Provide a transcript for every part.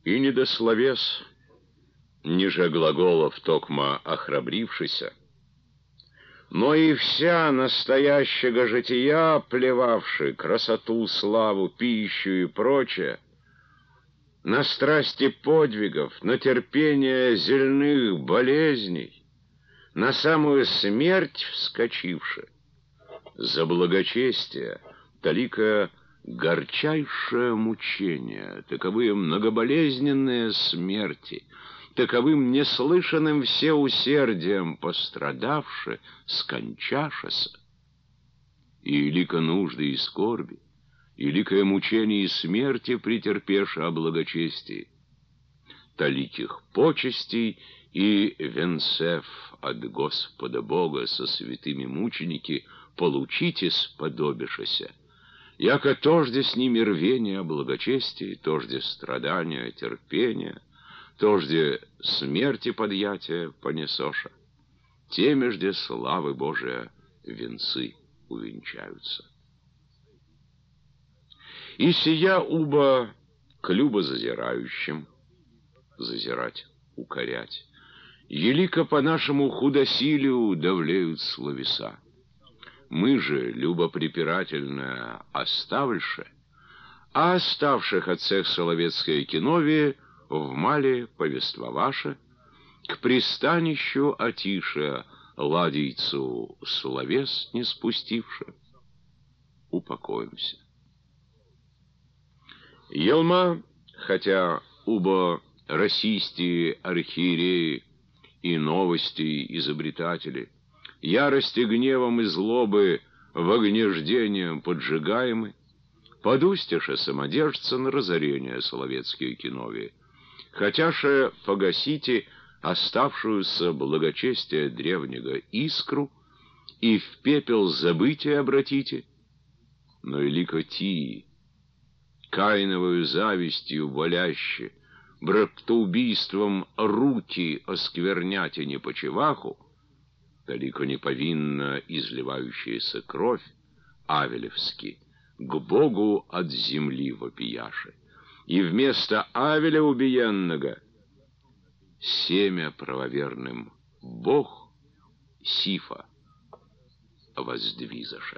И недословес, ниже глаголов токма охрабрившийся, но и вся настоящего жития, плевавши красоту, славу, пищу и прочее, на страсти подвигов, на терпение зельных болезней, на самую смерть вскочивши, за благочестие, талика горчайшее мучение, таковые многоболезненные смерти, таковым неслышанным всеусердием пострадавши, скончашася, и лика нужды и скорби, и ликое мучение и смерти претерпеша о благочестии, таликих почестей и венцев от Господа Бога со святыми мученики получите сподобишася, яко тожде с ними рвение о благочестии, тожде страдания, терпения, тожде смерти подъятия понесоша, темежде славы Божия венцы увенчаются. И сия уба к любо зазирающим, зазирать, укорять, елико по нашему худосилию давлеют словеса. Мы же, любо препирательное, оставльше, а оставших от цех соловецкое киновие в мале повествоваше, к пристанищу отише ладийцу словес не спустивши, упокоимся. Елма, хотя убо расисти, архиереи и новости изобретатели, ярости, гневом и злобы вогнеждением поджигаемы, подустяше самодержца на разорение соловецкие киновии, хотяше погасите оставшуюся благочестие древнего искру и в пепел забытия обратите, но и лико тии, каиновою завистью боляще, братоубийством руки оскверняте непочиваху, далеко не повинно изливающаяся кровь авелевски, к Богу от земли вопияше, и вместо Авеля убиенного семя правоверным Бог Сифа воздвизаше.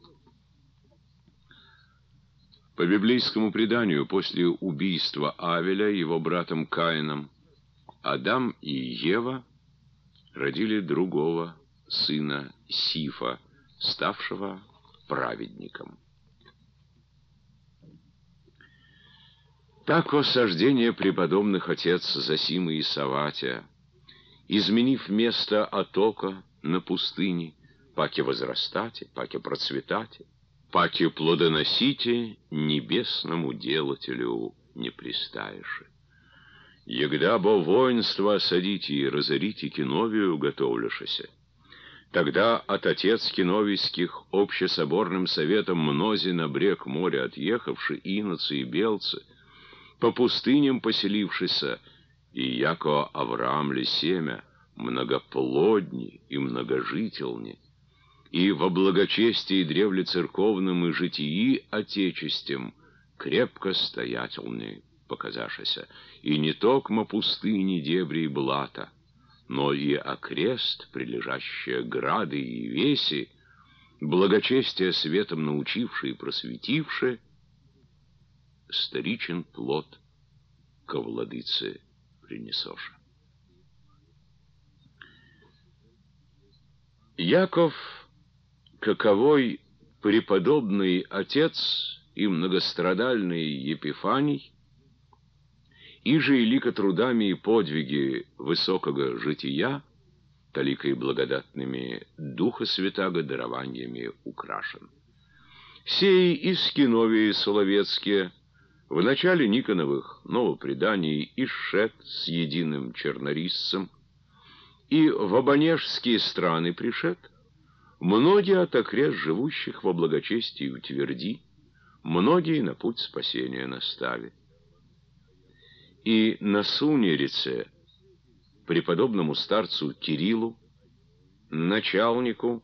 По библейскому преданию, после убийства Авеля его братом Каином, Адам и Ева родили другого сына Сифа, ставшего праведником. Так осаждение преподобных отец Зосимы и Саватия, изменив место отока на пустыне, паки возрастате, паки процветате, паки плодоносите, небесному делателю не пристаеше. Егда бо воинство осадите и разорите Киновию готовляшися, тогда от отец киновийских общесоборным советом мнози на брег моря отъехавши иноцы и белцы, по пустыням поселившися, и яко Авраам ли семя, многоплодни и многожительни, и во благочестии древле церковным и житии отечестем крепко стоятельны показашися, и не токмо пустыни, дебри и блата, но и окрест, прилежащие грады и веси, благочестие светом научившие и просветившие, старичен плод ко владыце принесоша. Яков, каковой преподобный отец и многострадальный Епифаний, иже и лика трудами и подвиги высокого жития, талика и благодатными Духа Святаго дарованиями украшен. Сей из Киновии соловецкие, в начале Никоновых новопреданий исшед с единым чернорисцем, и в обонежские страны пришед, многие от окрест живущих во благочестии утверди, многие на путь спасения настави. И на Сунерице преподобному старцу Кириллу, начальнику,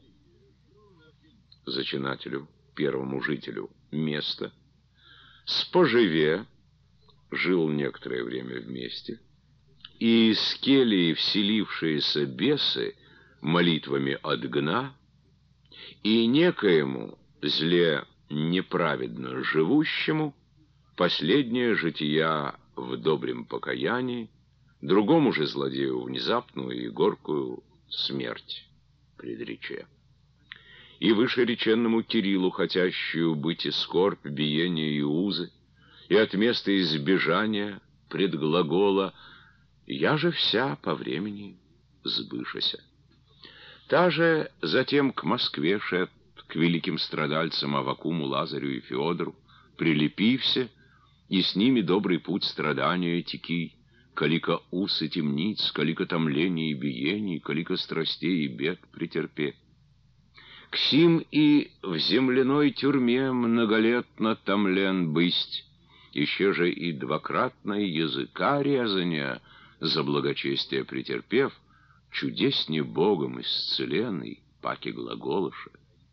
зачинателю, первому жителю места, споживе, жил некоторое время вместе, и из келии вселившиеся бесы молитвами отгна, и некоему зле неправедно живущему последнее жития в добрем покаянии, другому же злодею внезапную и горькую смерть предрече. И вышереченному Кириллу, хотящую быть и скорбь, биение и узы, и от места избежания пред глагола «Я же вся по времени сбышася». Та же затем к Москве шед, к великим страдальцам Аввакуму, Лазарю и Феодору, прилепився, и с ними добрый путь страдания теки, колика уз и темниц, колика томлений и биений, колика страстей и бед претерпе. К сим и в земляной тюрьме многолетно томлен бысть, еще же и двократное языка резания за благочестие претерпев, чудесне Богом исцеленный, паки глаголыша.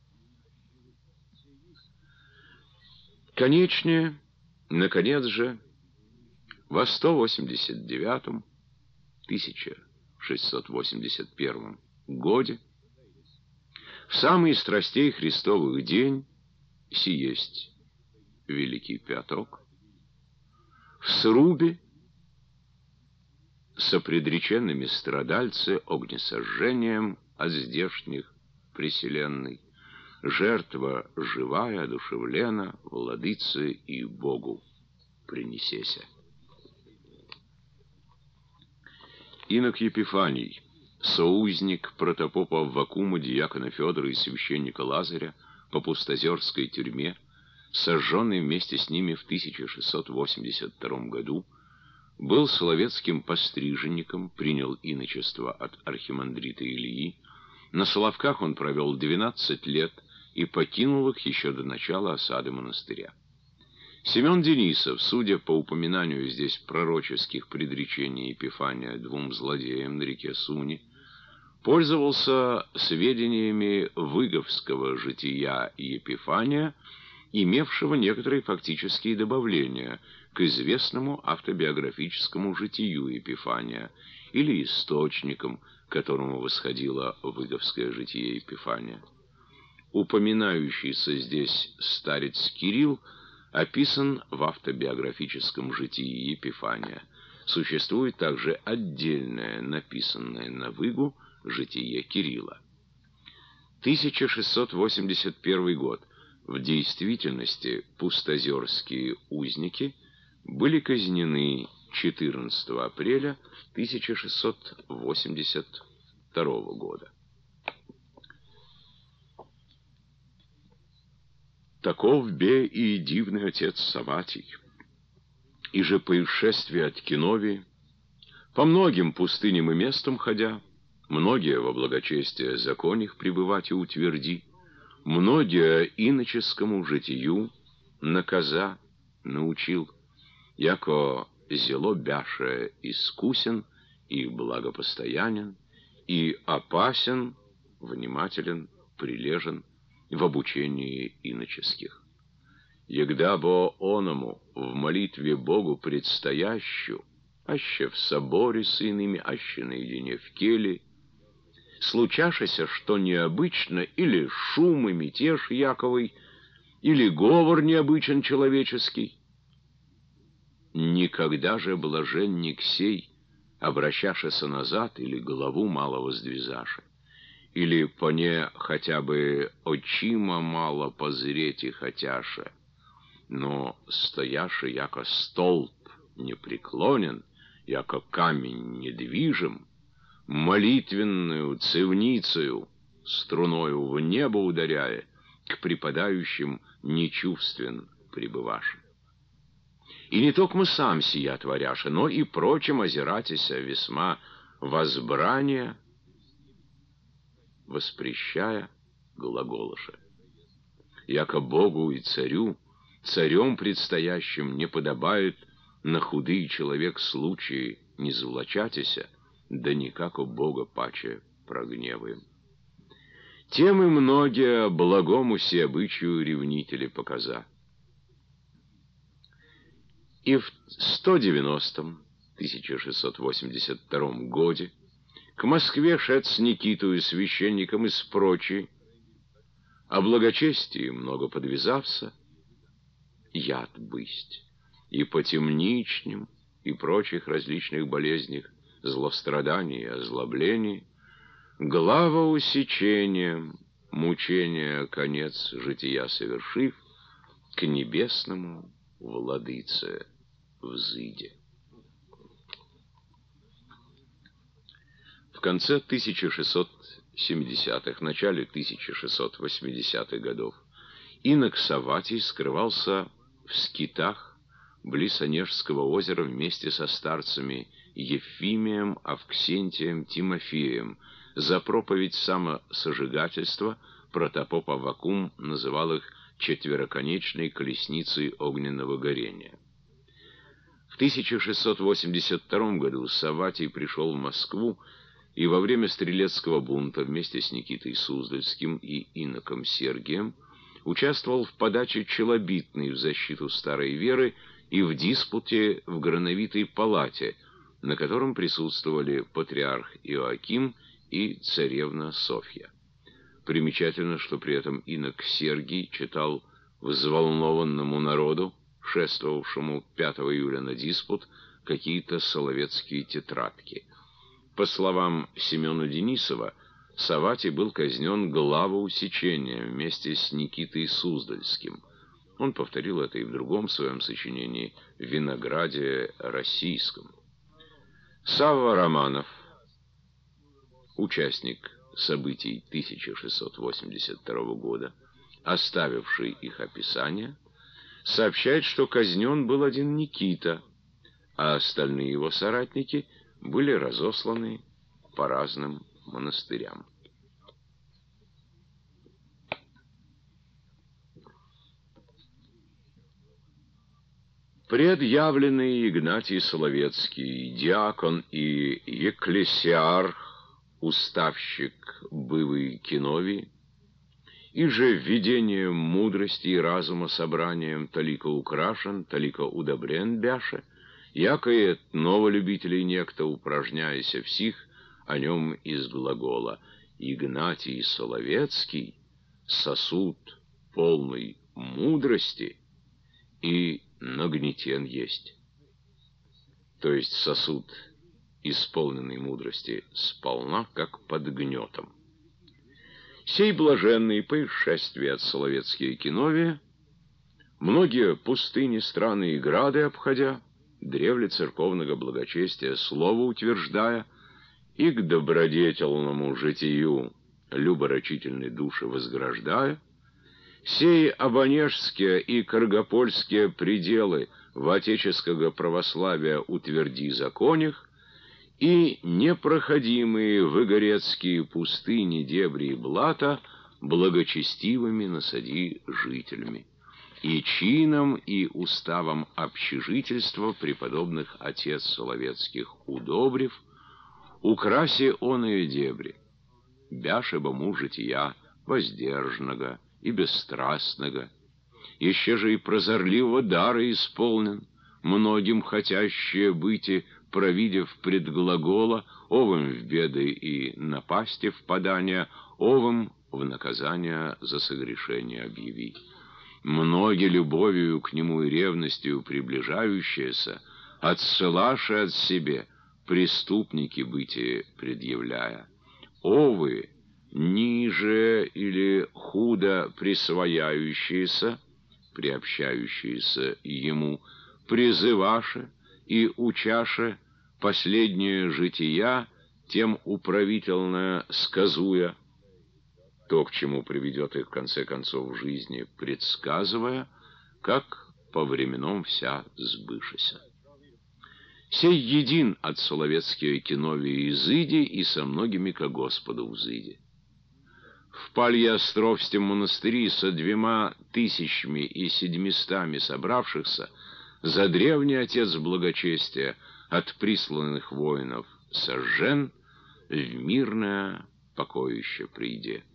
Конечнее, наконец же, во 189-м, 1681 годе, в самый страстей Христовых день, сиесть Великий Пяток, в срубе сопредреченными страдальцы огнесожжением от здешних преселенной, жертва живая, одушевлена, владыце и Богу принесеся. Инок Епифаний, соузник протопопа Аввакума, диакона Федора и священника Лазаря по Пустозерской тюрьме, сожженный вместе с ними в 1682 году, был соловецким постриженником, принял иночество от архимандрита Ильи. На Соловках он провел 12 лет и покинул их еще до начала осады монастыря. Семен Денисов, судя по упоминанию здесь пророческих предречений Епифания двум злодеям на реке Суни, пользовался сведениями выговского жития Епифания, имевшего некоторые фактические добавления к известному автобиографическому житию Епифания или источникам, к которому восходило выговское житие Епифания. Упоминающийся здесь старец Кирилл описан в автобиографическом житии Епифания. Существует также отдельное, написанное на выгу, житие Кирилла. 1681 год. В действительности пустозерские узники были казнены 14 апреля 1682 года. Таков бе и дивный отец Саватий. И же по исшествии от Киновии, по многим пустыням и местам ходя, многие во благочестие законих пребывать и утверди, многие иноческому житию наказа научил, яко зело бяше искусен и благопостоянен, и опасен, внимателен, прилежен в обучении иноческих. Егда бо оному в молитве Богу предстоящую, аще в соборе с иными, аще наедине в келии, случашися, что необычно, или шум и мятеж яковый, или говор необычен человеческий, никогда же блаженник сей, обращашися назад, или голову мало воздвизаше, или по не хотя бы очима мало позреть и хотяше, но стояше, яко столб непреклонен, яко камень недвижим, молитвенную цевницею, струною в небо ударяя, к припадающим нечувствен пребываши. И не только мы сам сия творяша, но и прочим озиратися весьма возбрания, воспрещая глаголыша. Яко Богу и царю, царем предстоящим не подобает на худый человек случаи не завлачатися, да никако Бога паче прогневаем. Тем и многие благому се обычаю ревнители показа. И в 1682 годе к Москве шец Никитою священником из прочей, о благочестии много подвязався, яд бысть, и по темничним, и прочих различных болезнях, злостраданий и озлоблений, глава усечением, мучения конец жития совершив, к небесному владыце взыде. В конце 1670-х, начале 1680-х годов инок Савватий скрывался в скитах близ Онежского озера вместе со старцами Ефимием, Авксентием, Тимофеем. За проповедь самосожигательства протопоп Аввакум называл их четвероконечной колесницей огненного горения. В 1682 году Савватий пришел в Москву и во время стрелецкого бунта вместе с Никитой Суздальским и иноком Сергием участвовал в подаче челобитной в защиту старой веры и в диспуте в Грановитой палате, на котором присутствовали патриарх Иоаким и царевна Софья. Примечательно, что при этом инок Сергий читал взволнованному народу, шествовавшему 5 июля на диспут, какие-то соловецкие тетрадки. По словам Семена Денисова, Савватий был казнен главоусечением вместе с Никитой Суздальским. Он повторил это и в другом своем сочинении «Винограде российском». Савва Романов, участник событий 1682 года, оставивший их описание, сообщает, что казнен был один Никита, а остальные его соратники были разосланы по разным монастырям. Предъявленный Игнатий Соловецкий, диакон и екклесиарх, уставщик бывый Киновий, и же введением мудрости и разума собранием талико украшен, талико удобрен бяше, яко и этного любителей некто, упражняяся всех, о нем из глагола «Игнатий Соловецкий, сосуд полный мудрости и нагнетен есть». То есть сосуд, исполненный мудрости, сполна, как под гнетом. Сей блаженный по исшествии от Соловецкие Киновия, многие пустыни, страны и грады обходя, древле церковного благочестия слово утверждая, и к добродетельному житию люборачительной души возграждая, сей обонежские и каргопольские пределы в отеческого православия утверди законих, и непроходимые выгорецкие пустыни, дебри и блата благочестивыми насади жителями, и чином и уставом общежительства преподобных отец Соловецких удобрив, украси оные дебри, бяшеба му жития воздержанного и бесстрастного, еще же и прозорливого дара исполнен, многим хотящие быти, провидев предглагола, овым в беды и напасти впадания, овым в наказание за согрешение объяви. Многие любовью к нему и ревностью приближающиеся, отсылаши от себе, преступники бытие предъявляя. Овы, ниже или худо присвояющиеся, приобщающиеся ему, призываше и учаше последнее жития, тем управительно сказуя, то, к чему приведет их в конце концов в жизни, предсказывая, как по временам вся сбышися. Сей един от Соловецкие Киновии изыди и со многими ко Господу взыди. В Палье-Островстем монастыри со 2700 собравшихся за древний отец благочестия от присланных воинов сожжен, в мирное покоище прииде.